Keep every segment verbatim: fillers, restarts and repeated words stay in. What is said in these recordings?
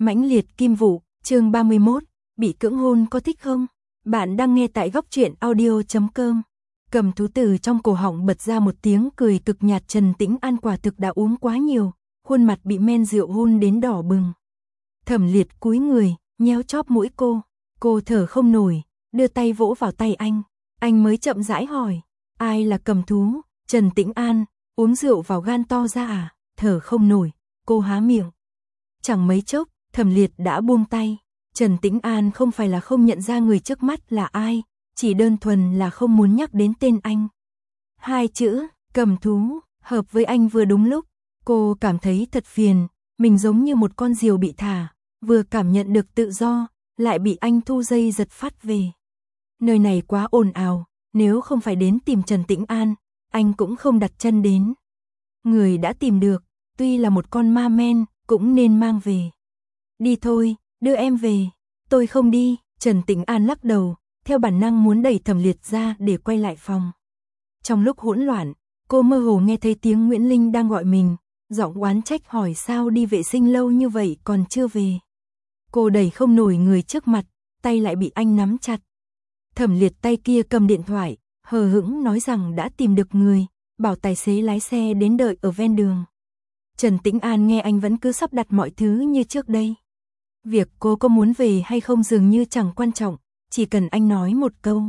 Mãnh liệt kim vụ, chương ba mươi mốt, bị cưỡng hôn có thích không? Bạn đang nghe tại góc truyện audio chấm com. Cầm thú từ trong cổ họng bật ra một tiếng cười cực nhạt. Trần Tĩnh An quả thực đã uống quá nhiều, khuôn mặt bị men rượu hôn đến đỏ bừng. Thẩm Liệt cúi người, nhéo chóp mũi cô, cô thở không nổi, đưa tay vỗ vào tay anh, anh mới chậm rãi hỏi, ai là cầm thú? Trần Tĩnh An, uống rượu vào gan to ra à? Thở không nổi, cô há miệng. Chẳng mấy chốc, Thẩm Liệt đã buông tay. Trần Tĩnh An không phải là không nhận ra người trước mắt là ai, chỉ đơn thuần là không muốn nhắc đến tên anh. Hai chữ, cầm thú, hợp với anh vừa đúng lúc. Cô cảm thấy thật phiền, mình giống như một con diều bị thả, vừa cảm nhận được tự do, lại bị anh thu dây giật phát về. Nơi này quá ồn ào, nếu không phải đến tìm Trần Tĩnh An, anh cũng không đặt chân đến. Người đã tìm được, tuy là một con ma men, cũng nên mang về. Đi thôi, đưa em về. Tôi không đi. Trần Tĩnh An lắc đầu, theo bản năng muốn đẩy Thẩm Liệt ra để quay lại phòng. Trong lúc hỗn loạn, cô mơ hồ nghe thấy tiếng Nguyễn Linh đang gọi mình, giọng oán trách hỏi sao đi vệ sinh lâu như vậy còn chưa về. Cô đẩy không nổi người trước mặt, tay lại bị anh nắm chặt. Thẩm Liệt tay kia cầm điện thoại, hờ hững nói rằng đã tìm được người, bảo tài xế lái xe đến đợi ở ven đường. Trần Tĩnh An nghe anh vẫn cứ sắp đặt mọi thứ như trước đây. Việc cô có muốn về hay không dường như chẳng quan trọng, chỉ cần anh nói một câu.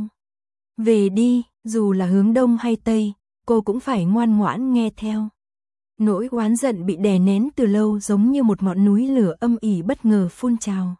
Về đi, dù là hướng đông hay tây, cô cũng phải ngoan ngoãn nghe theo. Nỗi oán giận bị đè nén từ lâu giống như một ngọn núi lửa âm ỉ bất ngờ phun trào.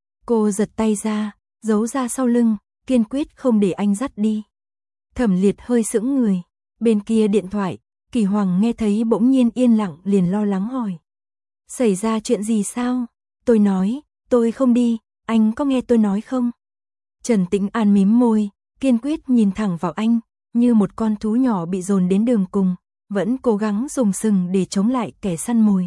Cô giật tay ra, giấu ra sau lưng, kiên quyết không để anh dắt đi. Thẩm Liệt hơi sững người, bên kia điện thoại, Kỳ Hoàng nghe thấy bỗng nhiên yên lặng liền lo lắng hỏi. Xảy ra chuyện gì sao? Tôi nói, tôi không đi, anh có nghe tôi nói không? Trần Tĩnh An mím môi, kiên quyết nhìn thẳng vào anh, như một con thú nhỏ bị dồn đến đường cùng, vẫn cố gắng dùng sừng để chống lại kẻ săn mồi.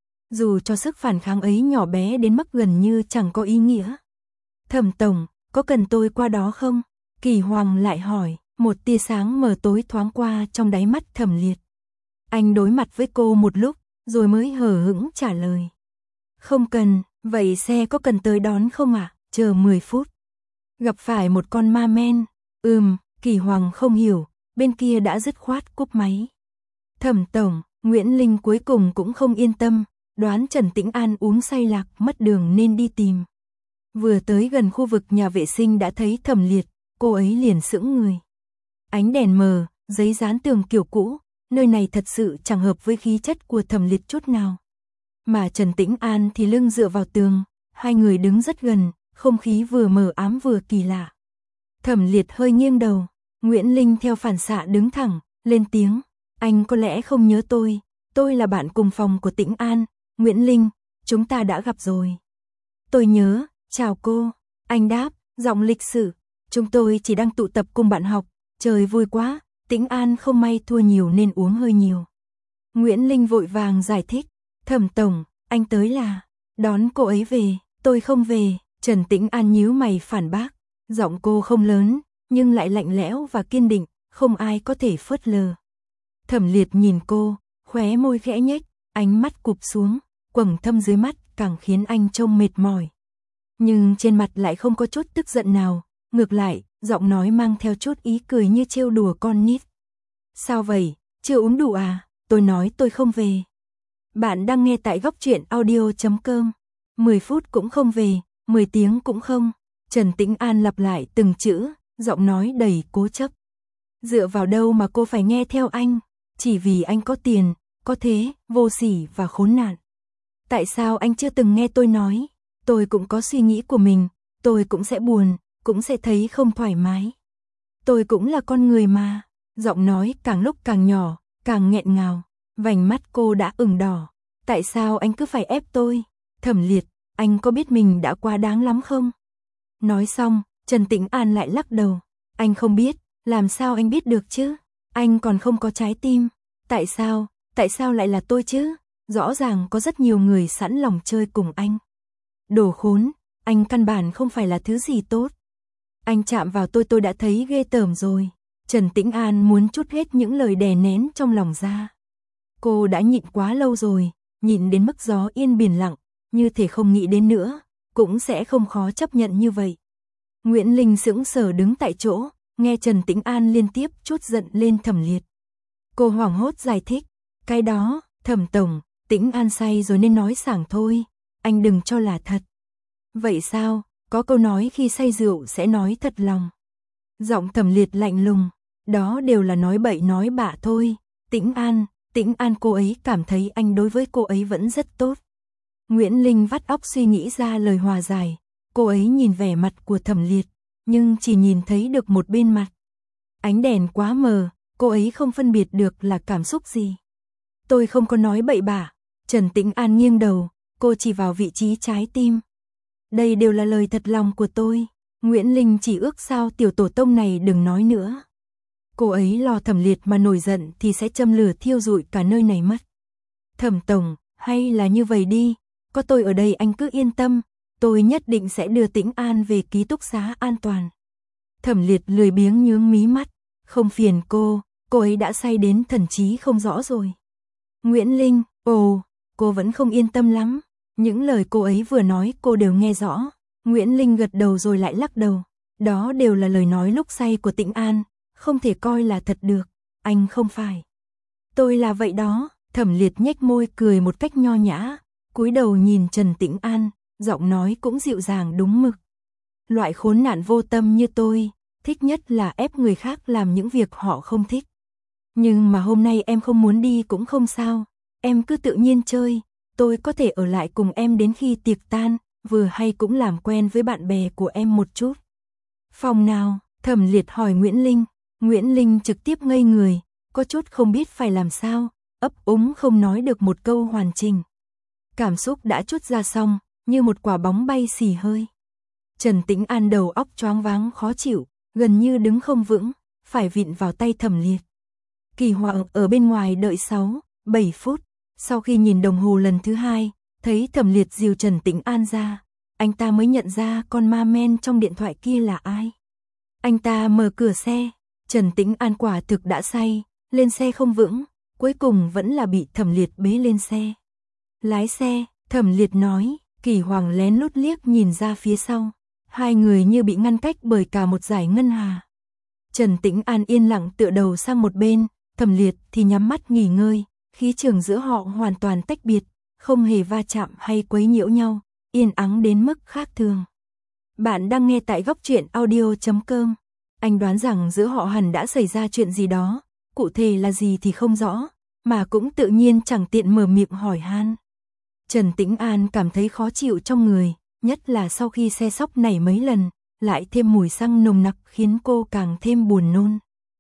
Dù cho sức phản kháng ấy nhỏ bé đến mức gần như chẳng có ý nghĩa. Thẩm tổng, có cần tôi qua đó không? Kỳ Hoàng lại hỏi, một tia sáng mờ tối thoáng qua trong đáy mắt Thẩm Liệt. Anh đối mặt với cô một lúc, rồi mới hờ hững trả lời. Không cần, vậy xe có cần tới đón không ạ? À? Chờ mười phút. Gặp phải một con ma men. Ừm, Kỳ Hoàng không hiểu, bên kia đã dứt khoát cúp máy. Thẩm tổng, Nguyễn Linh cuối cùng cũng không yên tâm, đoán Trần Tĩnh An uống say lạc mất đường nên đi tìm. Vừa tới gần khu vực nhà vệ sinh đã thấy Thẩm Liệt, cô ấy liền sững người. Ánh đèn mờ, giấy dán tường kiểu cũ, nơi này thật sự chẳng hợp với khí chất của Thẩm Liệt chút nào. Mà Trần Tĩnh An thì lưng dựa vào tường, hai người đứng rất gần, không khí vừa mờ ám vừa kỳ lạ. Thẩm Liệt hơi nghiêng đầu, Nguyễn Linh theo phản xạ đứng thẳng, lên tiếng, anh có lẽ không nhớ tôi, tôi là bạn cùng phòng của Tĩnh An, Nguyễn Linh, chúng ta đã gặp rồi. Tôi nhớ, chào cô, anh đáp, giọng lịch sự, chúng tôi chỉ đang tụ tập cùng bạn học, trời vui quá, Tĩnh An không may thua nhiều nên uống hơi nhiều. Nguyễn Linh vội vàng giải thích, Thẩm tổng, anh tới là đón cô ấy về, tôi không về. Trần Tĩnh An nhíu mày phản bác, giọng cô không lớn, nhưng lại lạnh lẽo và kiên định, không ai có thể phớt lờ. Thẩm Liệt nhìn cô, khóe môi khẽ nhếch, ánh mắt cụp xuống, quầng thâm dưới mắt càng khiến anh trông mệt mỏi. Nhưng trên mặt lại không có chút tức giận nào, ngược lại, giọng nói mang theo chút ý cười như trêu đùa con nít. Sao vậy, chưa uống đủ à? Tôi nói tôi không về. Bạn đang nghe tại góc truyện audio chấm com. mười phút cũng không về, mười tiếng cũng không. Trần Tĩnh An lặp lại từng chữ, giọng nói đầy cố chấp. Dựa vào đâu mà cô phải nghe theo anh? Chỉ vì anh có tiền, có thế, vô sỉ và khốn nạn. Tại sao anh chưa từng nghe tôi nói? Tôi cũng có suy nghĩ của mình, tôi cũng sẽ buồn, cũng sẽ thấy không thoải mái. Tôi cũng là con người mà. Giọng nói càng lúc càng nhỏ, càng nghẹn ngào, vành mắt cô đã ửng đỏ. Tại sao anh cứ phải ép tôi? Thẩm Liệt, anh có biết mình đã quá đáng lắm không? Nói xong, Trần Tĩnh An lại lắc đầu. Anh không biết, làm sao anh biết được chứ? Anh còn không có trái tim. Tại sao, tại sao lại là tôi chứ? Rõ ràng có rất nhiều người sẵn lòng chơi cùng anh. Đồ khốn, anh căn bản không phải là thứ gì tốt. Anh chạm vào tôi tôi đã thấy ghê tởm rồi. Trần Tĩnh An muốn trút hết những lời đè nén trong lòng ra. Cô đã nhịn quá lâu rồi, nhịn đến mức gió yên biển lặng, như thể không nghĩ đến nữa, cũng sẽ không khó chấp nhận như vậy. Nguyễn Linh sững sờ đứng tại chỗ, nghe Trần Tĩnh An liên tiếp trút giận lên Thẩm Liệt. Cô hoảng hốt giải thích, cái đó, Thẩm tổng, Tĩnh An say rồi nên nói sảng thôi, anh đừng cho là thật. Vậy sao, có câu nói khi say rượu sẽ nói thật lòng. Giọng Thẩm Liệt lạnh lùng, đó đều là nói bậy nói bạ thôi. Tĩnh An, Tĩnh An cô ấy cảm thấy anh đối với cô ấy vẫn rất tốt. Nguyễn Linh vắt óc suy nghĩ ra lời hòa giải, cô ấy nhìn vẻ mặt của Thẩm Liệt, nhưng chỉ nhìn thấy được một bên mặt. Ánh đèn quá mờ, cô ấy không phân biệt được là cảm xúc gì. Tôi không có nói bậy bạ. Trần Tĩnh An nghiêng đầu, cô chỉ vào vị trí trái tim. Đây đều là lời thật lòng của tôi. Nguyễn Linh chỉ ước sao tiểu tổ tông này đừng nói nữa. Cô ấy lo Thẩm Liệt mà nổi giận thì sẽ châm lửa thiêu rụi cả nơi này mất. Thẩm tổng, hay là như vậy đi, có tôi ở đây anh cứ yên tâm, tôi nhất định sẽ đưa Tĩnh An về ký túc xá an toàn. Thẩm Liệt lười biếng nhướng mí mắt, không phiền cô, cô ấy đã say đến thần trí không rõ rồi. Nguyễn Linh, ồ, cô vẫn không yên tâm lắm, những lời cô ấy vừa nói cô đều nghe rõ. Nguyễn Linh gật đầu rồi lại lắc đầu, đó đều là lời nói lúc say của Tĩnh An, không thể coi là thật được, anh không phải. Tôi là vậy đó. Thẩm Liệt nhếch môi cười một cách nho nhã, cúi đầu nhìn Trần Tĩnh An, giọng nói cũng dịu dàng đúng mực. Loại khốn nạn vô tâm như tôi, thích nhất là ép người khác làm những việc họ không thích. Nhưng mà hôm nay em không muốn đi cũng không sao, em cứ tự nhiên chơi, tôi có thể ở lại cùng em đến khi tiệc tan, vừa hay cũng làm quen với bạn bè của em một chút. Phòng nào? Thẩm Liệt hỏi Nguyễn Linh. Nguyễn Linh trực tiếp ngây người, có chút không biết phải làm sao, ấp úng không nói được một câu hoàn chỉnh. Cảm xúc đã trút ra xong, như một quả bóng bay xì hơi. Trần Tĩnh An đầu óc choáng váng khó chịu, gần như đứng không vững, phải vịn vào tay Thẩm Liệt. Kỳ Hoàng ở bên ngoài đợi sáu, bảy phút, sau khi nhìn đồng hồ lần thứ hai, thấy Thẩm Liệt dìu Trần Tĩnh An ra, anh ta mới nhận ra con ma men trong điện thoại kia là ai. Anh ta mở cửa xe, Trần Tĩnh An quả thực đã say, lên xe không vững, cuối cùng vẫn là bị Thẩm Liệt bế lên xe. Lái xe, Thẩm Liệt nói, Kỳ Hoàng lén lút liếc nhìn ra phía sau, hai người như bị ngăn cách bởi cả một dải ngân hà. Trần Tĩnh An yên lặng tựa đầu sang một bên, Thẩm Liệt thì nhắm mắt nghỉ ngơi, khí trường giữa họ hoàn toàn tách biệt, không hề va chạm hay quấy nhiễu nhau, yên ắng đến mức khác thường. Bạn đang nghe tại góc truyện audio chấm com. Anh đoán rằng giữa họ hẳn đã xảy ra chuyện gì đó, cụ thể là gì thì không rõ, mà cũng tự nhiên chẳng tiện mở miệng hỏi han. Trần Tĩnh An cảm thấy khó chịu trong người, nhất là sau khi xe sóc nảy mấy lần, lại thêm mùi xăng nồng nặc khiến cô càng thêm buồn nôn.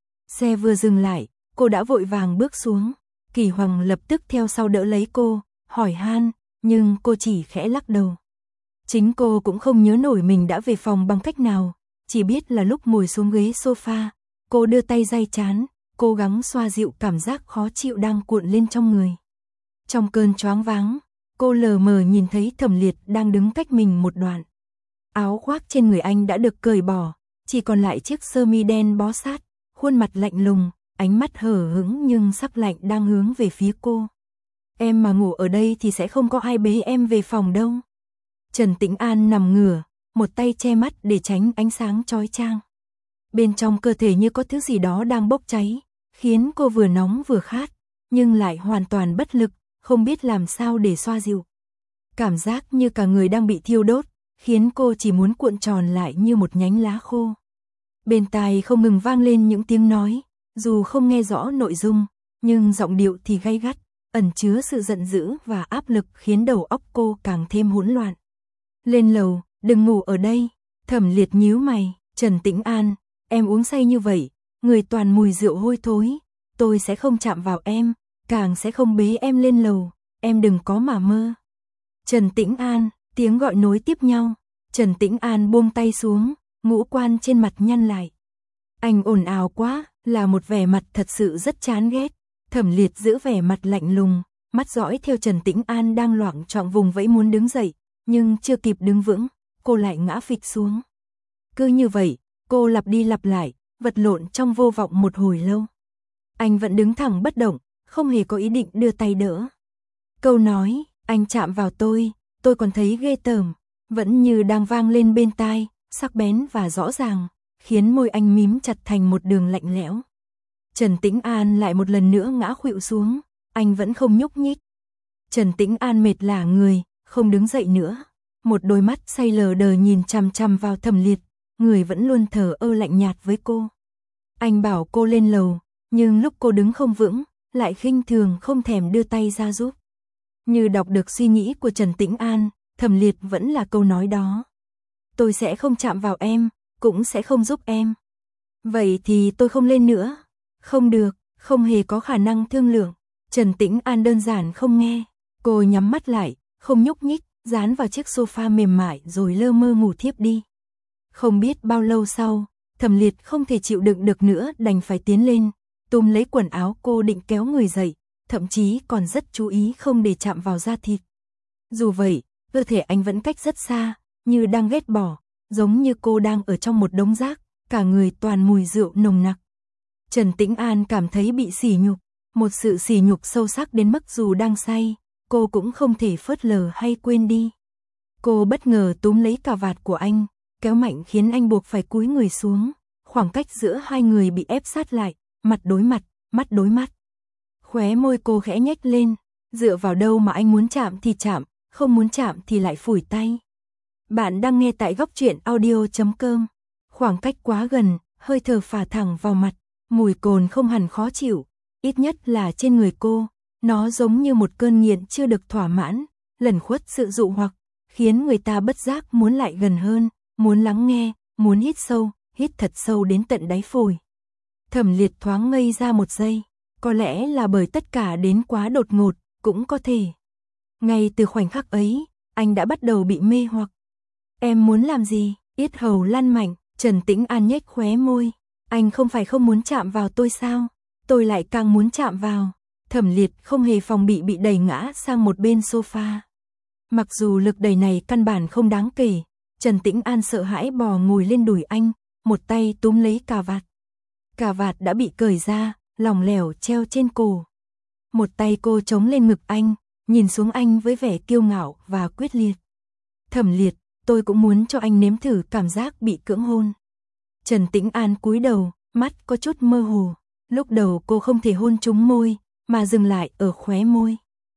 Xe vừa dừng lại, cô đã vội vàng bước xuống, Kỳ Hoàng lập tức theo sau đỡ lấy cô, hỏi han, nhưng cô chỉ khẽ lắc đầu. Chính cô cũng không nhớ nổi mình đã về phòng bằng cách nào, chỉ biết là lúc ngồi xuống ghế sofa, cô đưa tay day trán, cố gắng xoa dịu cảm giác khó chịu đang cuộn lên trong người. Trong cơn choáng váng, cô lờ mờ nhìn thấy Thẩm Liệt đang đứng cách mình một đoạn. Áo khoác trên người anh đã được cởi bỏ, chỉ còn lại chiếc sơ mi đen bó sát, khuôn mặt lạnh lùng, ánh mắt hờ hững nhưng sắc lạnh đang hướng về phía cô. Em mà ngủ ở đây thì sẽ không có ai bế em về phòng đâu. Trần Tĩnh An nằm ngửa, một tay che mắt để tránh ánh sáng chói chang. Bên trong cơ thể như có thứ gì đó đang bốc cháy, khiến cô vừa nóng vừa khát, nhưng lại hoàn toàn bất lực, không biết làm sao để xoa dịu. Cảm giác như cả người đang bị thiêu đốt, khiến cô chỉ muốn cuộn tròn lại như một nhánh lá khô. Bên tai không ngừng vang lên những tiếng nói, dù không nghe rõ nội dung, nhưng giọng điệu thì gay gắt, ẩn chứa sự giận dữ và áp lực khiến đầu óc cô càng thêm hỗn loạn. Lên lầu, đừng ngủ ở đây. Thẩm Liệt nhíu mày, Trần Tĩnh An, em uống say như vậy, người toàn mùi rượu hôi thối, tôi sẽ không chạm vào em, càng sẽ không bế em lên lầu, em đừng có mà mơ. Trần Tĩnh An, tiếng gọi nối tiếp nhau, Trần Tĩnh An buông tay xuống, ngũ quan trên mặt nhăn lại. Anh ồn ào quá, là một vẻ mặt thật sự rất chán ghét. Thẩm Liệt giữ vẻ mặt lạnh lùng, mắt dõi theo Trần Tĩnh An đang loạng choạng vùng vẫy muốn đứng dậy, nhưng chưa kịp đứng vững, cô lại ngã phịch xuống. Cứ như vậy, cô lặp đi lặp lại, vật lộn trong vô vọng một hồi lâu. Anh vẫn đứng thẳng bất động, không hề có ý định đưa tay đỡ. Câu nói, anh chạm vào tôi, tôi còn thấy ghê tởm, vẫn như đang vang lên bên tai, sắc bén và rõ ràng, khiến môi anh mím chặt thành một đường lạnh lẽo. Trần Tĩnh An lại một lần nữa ngã khuỵu xuống, anh vẫn không nhúc nhích. Trần Tĩnh An mệt lả người, không đứng dậy nữa, một đôi mắt say lờ đờ nhìn chằm chằm vào Thẩm Liệt, người vẫn luôn thờ ơ lạnh nhạt với cô. Anh bảo cô lên lầu, nhưng lúc cô đứng không vững, lại khinh thường không thèm đưa tay ra giúp. Như đọc được suy nghĩ của Trần Tĩnh An, Thẩm Liệt vẫn là câu nói đó. Tôi sẽ không chạm vào em, cũng sẽ không giúp em. Vậy thì tôi không lên nữa. Không được, không hề có khả năng thương lượng. Trần Tĩnh An đơn giản không nghe. Cô nhắm mắt lại, không nhúc nhích, dán vào chiếc sofa mềm mại rồi lơ mơ ngủ thiếp đi. Không biết bao lâu sau, Thẩm Liệt không thể chịu đựng được nữa đành phải tiến lên, túm lấy quần áo cô định kéo người dậy, thậm chí còn rất chú ý không để chạm vào da thịt. Dù vậy, cơ thể anh vẫn cách rất xa, như đang ghét bỏ, giống như cô đang ở trong một đống rác, cả người toàn mùi rượu nồng nặc. Trần Tĩnh An cảm thấy bị sỉ nhục, một sự sỉ nhục sâu sắc đến mức dù đang say, cô cũng không thể phớt lờ hay quên đi. Cô bất ngờ túm lấy cà vạt của anh, kéo mạnh khiến anh buộc phải cúi người xuống, khoảng cách giữa hai người bị ép sát lại, mặt đối mặt, mắt đối mắt. Khóe môi cô khẽ nhếch lên, dựa vào đâu mà anh muốn chạm thì chạm, không muốn chạm thì lại phủi tay. Bạn đang nghe tại góc truyện audio chấm com. Khoảng cách quá gần, hơi thở phả thẳng vào mặt, mùi cồn không hẳn khó chịu, ít nhất là trên người cô, nó giống như một cơn nghiện chưa được thỏa mãn, lẩn khuất sự dụ hoặc, khiến người ta bất giác muốn lại gần hơn, muốn lắng nghe, muốn hít sâu, hít thật sâu đến tận đáy phổi. Thẩm Liệt thoáng ngây ra một giây, có lẽ là bởi tất cả đến quá đột ngột, cũng có thể. Ngay từ khoảnh khắc ấy, anh đã bắt đầu bị mê hoặc. Em muốn làm gì? Yết hầu lăn mạnh, Trần Tĩnh An nhếch khóe môi. Anh không phải không muốn chạm vào tôi sao? Tôi lại càng muốn chạm vào. Thẩm Liệt không hề phòng bị bị đẩy ngã sang một bên sofa. Mặc dù lực đẩy này căn bản không đáng kể, Trần Tĩnh An sợ hãi bò ngồi lên đùi anh, một tay túm lấy cà vạt. Cà vạt đã bị cởi ra, lỏng lẻo treo trên cổ. Một tay cô chống lên ngực anh, nhìn xuống anh với vẻ kiêu ngạo và quyết liệt. Thẩm Liệt, tôi cũng muốn cho anh nếm thử cảm giác bị cưỡng hôn. Trần Tĩnh An cúi đầu, mắt có chút mơ hồ. Lúc đầu cô không thể hôn trúng môi, mà dừng lại ở khóe môi.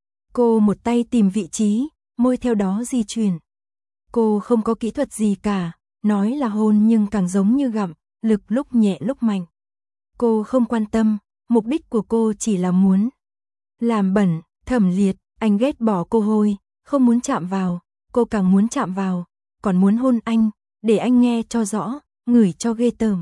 Cô một tay tìm vị trí, môi theo đó di chuyển. Cô không có kỹ thuật gì cả, nói là hôn nhưng càng giống như gặm, lực lúc nhẹ lúc mạnh. Cô không quan tâm, mục đích của cô chỉ là muốn làm bẩn. Thẩm Liệt, anh ghét bỏ cô hôi, không muốn chạm vào, cô càng muốn chạm vào, còn muốn hôn anh, để anh nghe cho rõ, ngửi cho ghê tởm.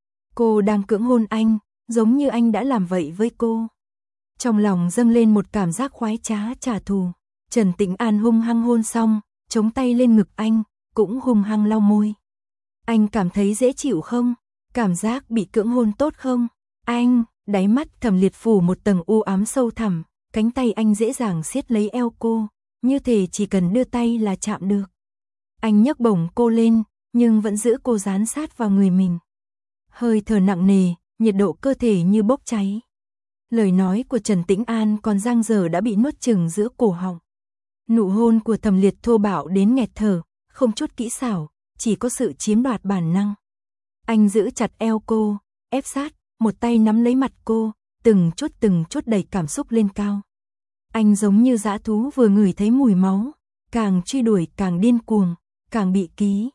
Cô đang cưỡng hôn anh, giống như anh đã làm vậy với cô. Trong lòng dâng lên một cảm giác khoái trá trả thù. Trần Tĩnh An hung hăng hôn xong, chống tay lên ngực anh, cũng hung hăng lau môi. Anh cảm thấy dễ chịu không? Cảm giác bị cưỡng hôn tốt không? Anh, đáy mắt Thẩm Liệt phủ một tầng u ám sâu thẳm, cánh tay anh dễ dàng siết lấy eo cô, như thể chỉ cần đưa tay là chạm được. Anh nhấc bổng cô lên, nhưng vẫn giữ cô dán sát vào người mình. Hơi thở nặng nề, nhiệt độ cơ thể như bốc cháy. Lời nói của Trần Tĩnh An còn dang dở đã bị nuốt chửng giữa cổ họng. Nụ hôn của Thẩm Liệt thô bạo đến nghẹt thở, không chút kỹ xảo, chỉ có sự chiếm đoạt bản năng. Anh giữ chặt eo cô, ép sát, một tay nắm lấy mặt cô, từng chút từng chút đẩy cảm xúc lên cao. Anh giống như dã thú vừa ngửi thấy mùi máu, càng truy đuổi càng điên cuồng, càng bị ký.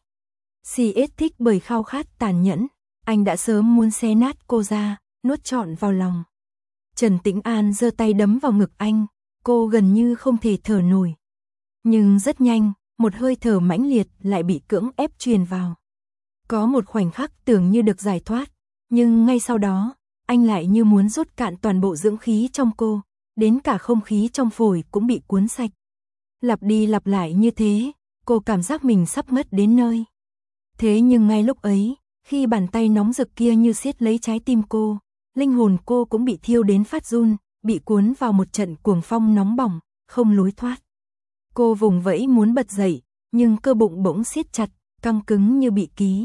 xê ét thích bởi khao khát tàn nhẫn, anh đã sớm muốn xé nát cô ra, nuốt trọn vào lòng. Trần Tĩnh An giơ tay đấm vào ngực anh, cô gần như không thể thở nổi. Nhưng rất nhanh, một hơi thở mãnh liệt lại bị cưỡng ép truyền vào. Có một khoảnh khắc tưởng như được giải thoát, nhưng ngay sau đó, anh lại như muốn rút cạn toàn bộ dưỡng khí trong cô, đến cả không khí trong phổi cũng bị cuốn sạch. Lặp đi lặp lại như thế, cô cảm giác mình sắp ngất đến nơi. Thế nhưng ngay lúc ấy, khi bàn tay nóng rực kia như siết lấy trái tim cô, linh hồn cô cũng bị thiêu đến phát run, bị cuốn vào một trận cuồng phong nóng bỏng, không lối thoát. Cô vùng vẫy muốn bật dậy, nhưng cơ bụng bỗng siết chặt, căng cứng như bị ký.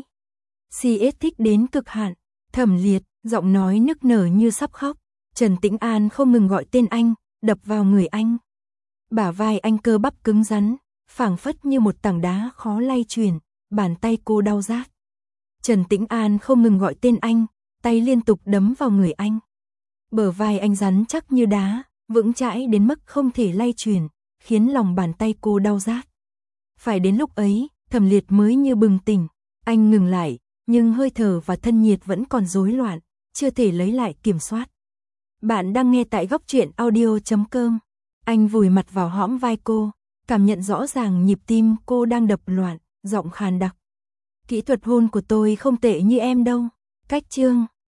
xê ét thích đến cực hạn. Thẩm Liệt, giọng nói nức nở như sắp khóc. Trần Tĩnh An không ngừng gọi tên anh, đập vào người anh. Bả vai anh cơ bắp cứng rắn, phảng phất như một tảng đá khó lay chuyển, bàn tay cô đau rát. Trần Tĩnh An không ngừng gọi tên anh, tay liên tục đấm vào người anh. Bờ vai anh rắn chắc như đá, vững chãi đến mức không thể lay chuyển, khiến lòng bàn tay cô đau rát. Phải đến lúc ấy, Thẩm Liệt mới như bừng tỉnh, anh ngừng lại, nhưng hơi thở và thân nhiệt vẫn còn rối loạn, chưa thể lấy lại kiểm soát. Bạn đang nghe tại góc truyện audio chấm com. Anh vùi mặt vào hõm vai cô, cảm nhận rõ ràng nhịp tim cô đang đập loạn, giọng khàn đặc. Kỹ thuật hôn của tôi không tệ như em đâu. Cách chương